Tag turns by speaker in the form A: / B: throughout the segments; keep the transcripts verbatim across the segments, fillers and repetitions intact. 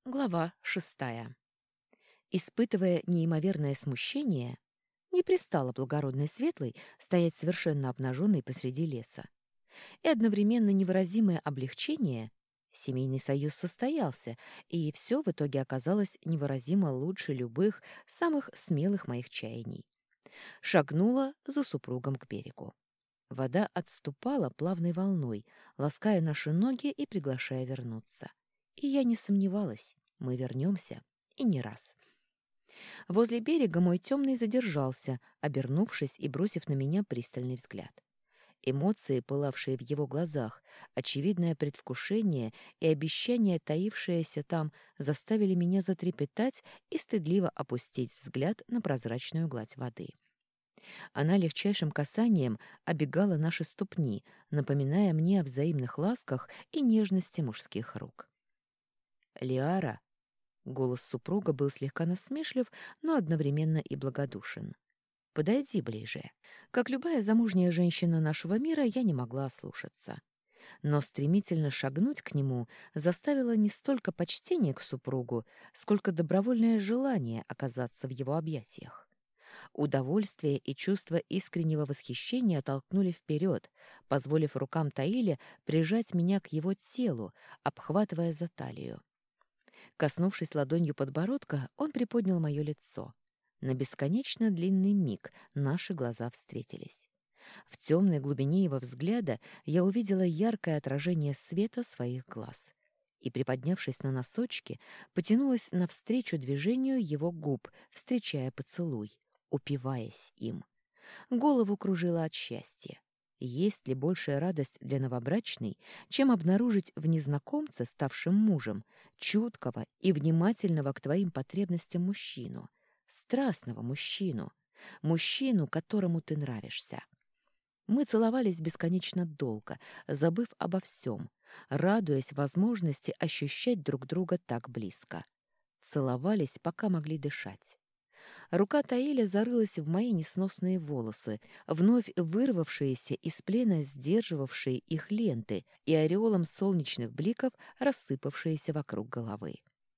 A: Глава шестая. Испытывая неимоверное смущение, не пристало благородной светлой стоять совершенно обнаженной посреди леса. И одновременно невыразимое облегчение — семейный союз состоялся, и все в итоге оказалось невыразимо лучше любых самых смелых моих чаяний. Шагнула за супругом к берегу. Вода отступала плавной волной, лаская наши ноги и приглашая вернуться. И я не сомневалась, мы вернемся, и не раз. Возле берега мой темный задержался, обернувшись и бросив на меня пристальный взгляд. Эмоции, пылавшие в его глазах, очевидное предвкушение и обещание, таившееся там, заставили меня затрепетать и стыдливо опустить взгляд на прозрачную гладь воды. Она легчайшим касанием обегала наши ступни, напоминая мне о взаимных ласках и нежности мужских рук. «Лиара!» — голос супруга был слегка насмешлив, но одновременно и благодушен. «Подойди ближе». Как любая замужняя женщина нашего мира, я не могла ослушаться. Но стремительно шагнуть к нему заставило не столько почтение к супругу, сколько добровольное желание оказаться в его объятиях. Удовольствие и чувство искреннего восхищения толкнули вперед, позволив рукам Таиля прижать меня к его телу, обхватывая за талию. Коснувшись ладонью подбородка, он приподнял мое лицо. На бесконечно длинный миг наши глаза встретились. В темной глубине его взгляда я увидела яркое отражение света своих глаз и, приподнявшись на носочки, потянулась навстречу движению его губ, встречая поцелуй, упиваясь им. Голову кружило от счастья. Есть ли большая радость для новобрачной, чем обнаружить в незнакомце, ставшем мужем, чуткого и внимательного к твоим потребностям мужчину, страстного мужчину, мужчину, которому ты нравишься? Мы целовались бесконечно долго, забыв обо всем, радуясь возможности ощущать друг друга так близко. Целовались, пока могли дышать. Рука Таиля зарылась в мои несносные волосы, вновь вырвавшиеся из плена сдерживавшие их ленты и ореолом солнечных бликов, рассыпавшиеся вокруг головы.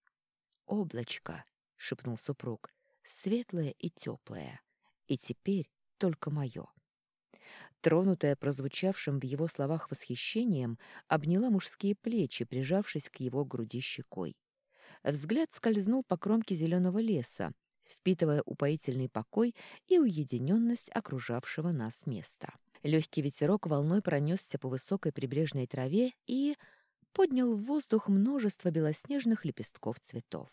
A: «Облачко», — шепнул супруг, — «светлое и теплое, и теперь только мое». Тронутая прозвучавшим в его словах восхищением, обняла мужские плечи, прижавшись к его груди щекой. Взгляд скользнул по кромке зеленого леса, впитывая упоительный покой и уединенность окружавшего нас места. Легкий ветерок волной пронесся по высокой прибрежной траве и поднял в воздух множество белоснежных лепестков цветов.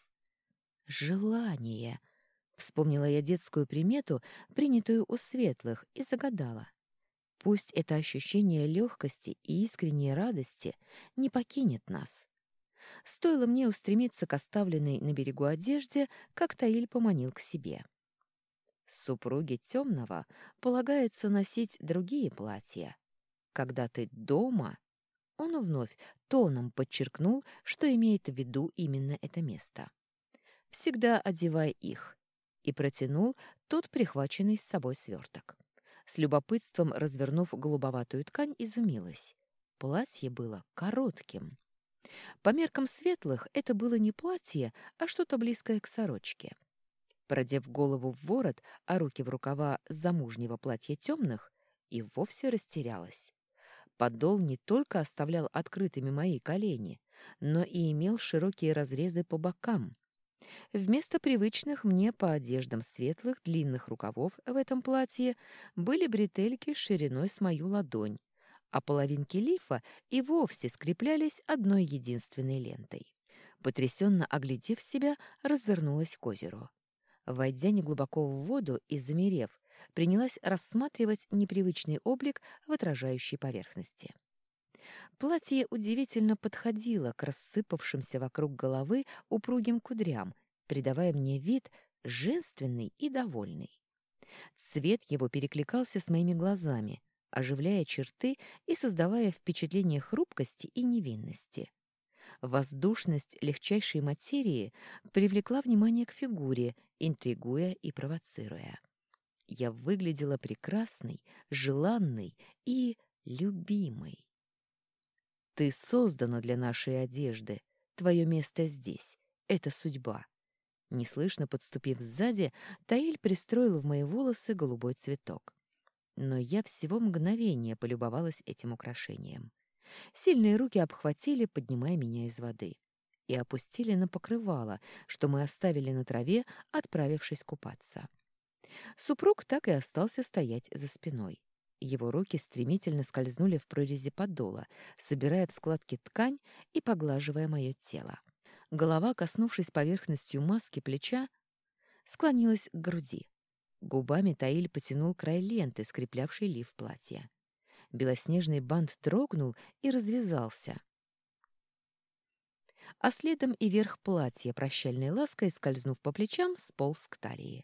A: «Желание!» — вспомнила я детскую примету, принятую у светлых, и загадала. Пусть это ощущение легкости и искренней радости не покинет нас. Стоило мне устремиться к оставленной на берегу одежде, как Таиль поманил к себе. Супруге темного полагается носить другие платья. Когда ты дома, он вновь тоном подчеркнул, что имеет в виду именно это место. Всегда одевай их, и протянул тот прихваченный с собой сверток. С любопытством развернув голубоватую ткань, изумилась. Платье было коротким. По меркам светлых это было не платье, а что-то близкое к сорочке. Продев голову в ворот, а руки в рукава замужнего платья темных, и вовсе растерялась. Подол не только оставлял открытыми мои колени, но и имел широкие разрезы по бокам. Вместо привычных мне по одеждам светлых длинных рукавов в этом платье были бретельки шириной с мою ладонь, а половинки лифа и вовсе скреплялись одной единственной лентой. Потрясенно оглядев себя, развернулась к озеру. Войдя неглубоко в воду и замерев, принялась рассматривать непривычный облик в отражающей поверхности. Платье удивительно подходило к рассыпавшимся вокруг головы упругим кудрям, придавая мне вид женственный и довольный. Цвет его перекликался с моими глазами, оживляя черты и создавая впечатление хрупкости и невинности. Воздушность легчайшей материи привлекла внимание к фигуре, интригуя и провоцируя. Я выглядела прекрасной, желанной и любимой. «Ты создана для нашей одежды. Твое место здесь. это судьба. Неслышно подступив сзади, Таиль пристроил в мои волосы голубой цветок. Но я всего мгновение полюбовалась этим украшением. Сильные руки обхватили, поднимая меня из воды, и опустили на покрывало, что мы оставили на траве, отправившись купаться. Супруг так и остался стоять за спиной. Его руки стремительно скользнули в прорези подола, собирая в складки ткань и поглаживая мое тело. Голова, коснувшись поверхностью маски плеча, склонилась к груди. Губами Таиль потянул край ленты, скреплявшей лиф платья. Белоснежный бант дрогнул и развязался. А следом и верх платья, прощальной лаской, скользнув по плечам, сполз к талии.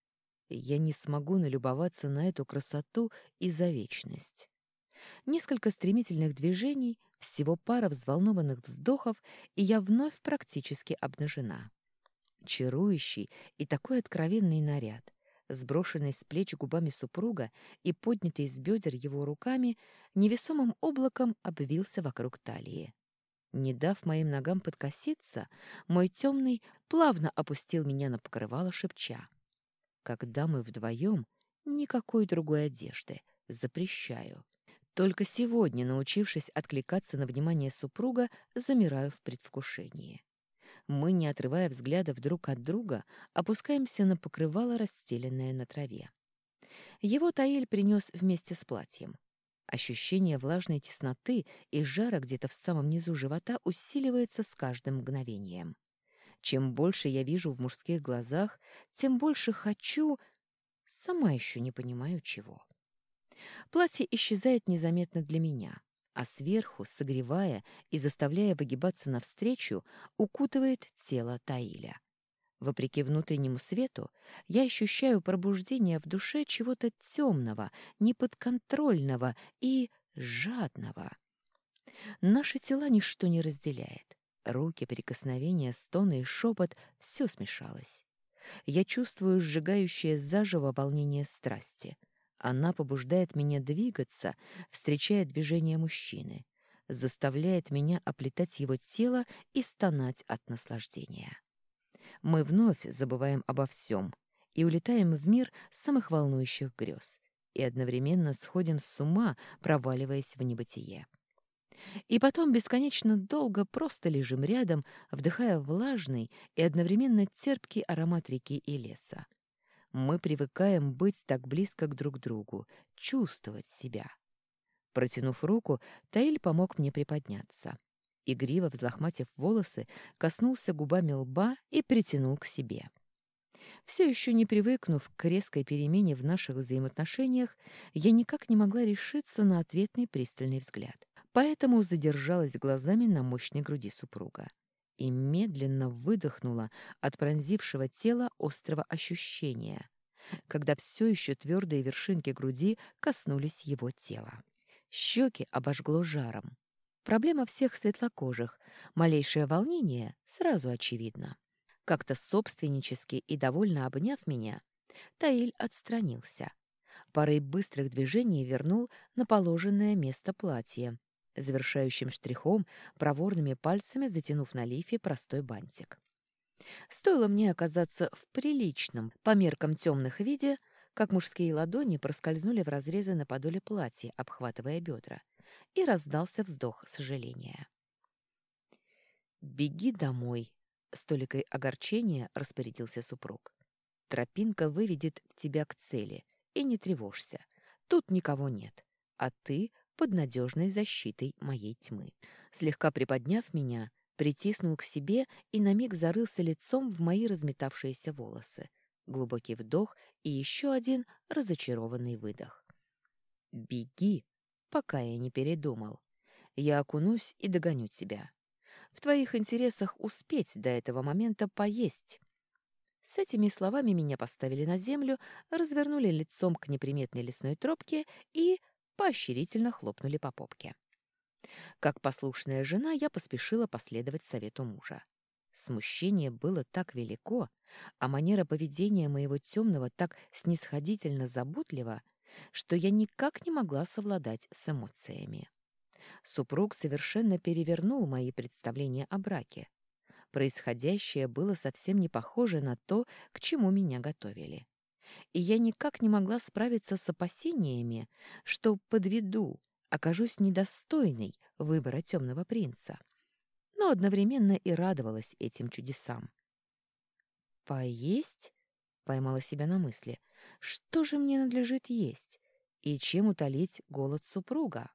A: Я не смогу налюбоваться на эту красоту и за вечность. Несколько стремительных движений, всего пара взволнованных вздохов, и я вновь практически обнажена. Чарующий и такой откровенный наряд, сброшенный с плеч губами супруга и поднятый с бедер его руками, невесомым облаком обвился вокруг талии. Не дав моим ногам подкоситься, мой темный плавно опустил меня на покрывало, шепча: «Когда мы вдвоем, никакой другой одежды. Запрещаю». Только сегодня, научившись откликаться на внимание супруга, замираю в предвкушении. Мы, не отрывая взглядов друг от друга, опускаемся на покрывало, расстеленное на траве. Его Таиль принес вместе с платьем. Ощущение влажной тесноты и жара где-то в самом низу живота усиливается с каждым мгновением. Чем больше я вижу в мужских глазах, тем больше хочу... Сама еще не понимаю, чего. Платье исчезает незаметно для меня, а сверху, согревая и заставляя выгибаться навстречу, укутывает тело Таиля. Вопреки внутреннему свету, я ощущаю пробуждение в душе чего-то темного, неподконтрольного и жадного. Наши тела ничто не разделяет. Руки, прикосновения, стоны и шепот — все смешалось. Я чувствую сжигающее заживо волнение страсти. Она побуждает меня двигаться, встречая движение мужчины, заставляет меня оплетать его тело и стонать от наслаждения. Мы вновь забываем обо всем и улетаем в мир самых волнующих грез, и одновременно сходим с ума, проваливаясь в небытие. И потом бесконечно долго просто лежим рядом, вдыхая влажный и одновременно терпкий аромат реки и леса. Мы привыкаем быть так близко к друг другу, чувствовать себя. Протянув руку, Таиль помог мне приподняться. Игриво взлохматив волосы, коснулся губами лба и притянул к себе. Все еще не привыкнув к резкой перемене в наших взаимоотношениях, я никак не могла решиться на ответный пристальный взгляд. Поэтому задержалась глазами на мощной груди супруга и медленно выдохнула от пронзившего тела острого ощущения, когда все еще твердые вершинки груди коснулись его тела. Щеки обожгло жаром. Проблема всех светлокожих. Малейшее волнение сразу очевидно. Как-то собственнически и довольно обняв меня, Таиль отстранился. Парой быстрых движений вернул на положенное место платье, завершающим штрихом проворными пальцами затянув на лифе простой бантик. Стоило мне оказаться в приличном, по меркам темных виде, как мужские ладони проскользнули в разрезы на подоле платья, обхватывая бедра, и раздался вздох сожаления. «Беги домой», — с толикой огорчения распорядился супруг. «Тропинка выведет тебя к цели, и не тревожься. Тут никого нет, а ты под надежной защитой моей тьмы». Слегка приподняв меня, притиснул к себе и на миг зарылся лицом в мои разметавшиеся волосы. Глубокий вдох и еще один разочарованный выдох. «Беги, пока я не передумал. Я окунусь и догоню тебя. В твоих интересах успеть до этого момента поесть». С этими словами меня поставили на землю, развернули лицом к неприметной лесной тропке и поощрительно хлопнули по попке. Как послушная жена, я поспешила последовать совету мужа. Смущение было так велико, а манера поведения моего темного так снисходительно заботлива, что я никак не могла совладать с эмоциями. Супруг совершенно перевернул мои представления о браке. Происходящее было совсем не похоже на то, к чему меня готовили. И я никак не могла справиться с опасениями, что подведу, окажусь недостойной выбора темного принца. Но одновременно и радовалась этим чудесам. «Поесть?» — поймала себя на мысли. «Что же мне надлежит есть? И чем утолить голод супруга?»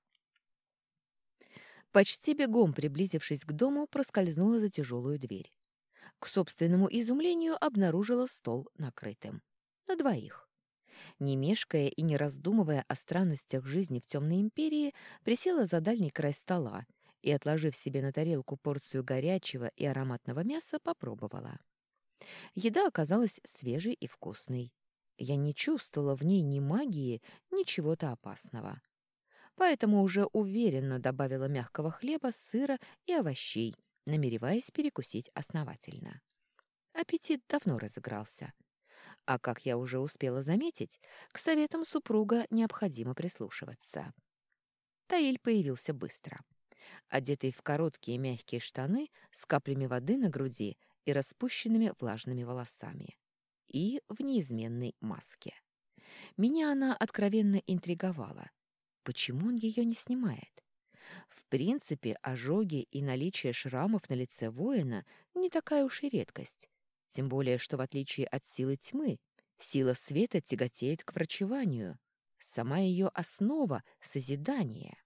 A: Почти бегом приблизившись к дому, проскользнула за тяжелую дверь. К собственному изумлению обнаружила стол накрытым. На двоих. Не мешкая и не раздумывая о странностях жизни в темной империи, присела за дальний край стола и, отложив себе на тарелку порцию горячего и ароматного мяса, попробовала. Еда оказалась свежей и вкусной. Я не чувствовала в ней ни магии, ни чего-то опасного. Поэтому уже уверенно добавила мягкого хлеба, сыра и овощей, намереваясь перекусить основательно. Аппетит давно разыгрался. А, как я уже успела заметить, к советам супруга необходимо прислушиваться. Таиль появился быстро. Одетый в короткие мягкие штаны с каплями воды на груди и распущенными влажными волосами. И в неизменной маске. Меня она откровенно интриговала. Почему он ее не снимает? В принципе, ожоги и наличие шрамов на лице воина не такая уж и редкость. Тем более, что в отличие от силы тьмы, сила света тяготеет к врачеванию. Сама ее основа — созидание.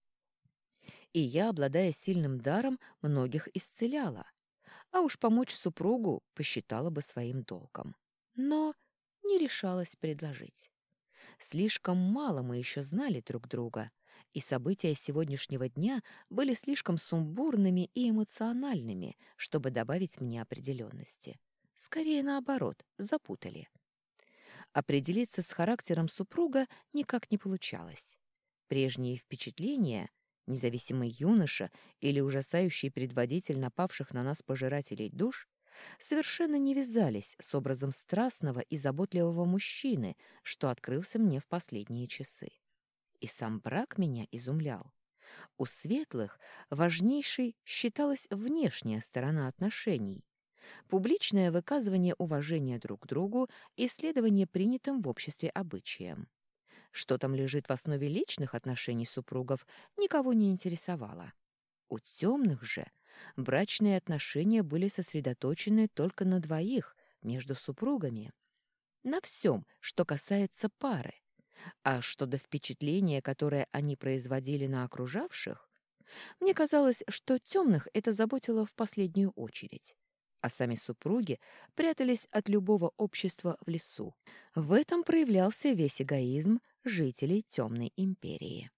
A: И я, обладая сильным даром, многих исцеляла. А уж помочь супругу посчитала бы своим долгом. Но не решалась предложить. Слишком мало мы еще знали друг друга, и события сегодняшнего дня были слишком сумбурными и эмоциональными, чтобы добавить мне определенности. Скорее наоборот, запутали. Определиться с характером супруга никак не получалось. Прежние впечатления, независимый юноша или ужасающий предводитель напавших на нас пожирателей душ, совершенно не вязались с образом страстного и заботливого мужчины, что открылся мне в последние часы. И сам брак меня изумлял. У светлых важнейшей считалась внешняя сторона отношений, публичное выказывание уважения друг к другу и следование принятым в обществе обычаям. Что там лежит в основе личных отношений супругов, никого не интересовало. У темных же брачные отношения были сосредоточены только на двоих, между супругами, на всем, что касается пары. А что до впечатления, которое они производили на окружавших, мне казалось, что темных это заботило в последнюю очередь, а сами супруги прятались от любого общества в лесу. В этом проявлялся весь эгоизм жителей темной империи.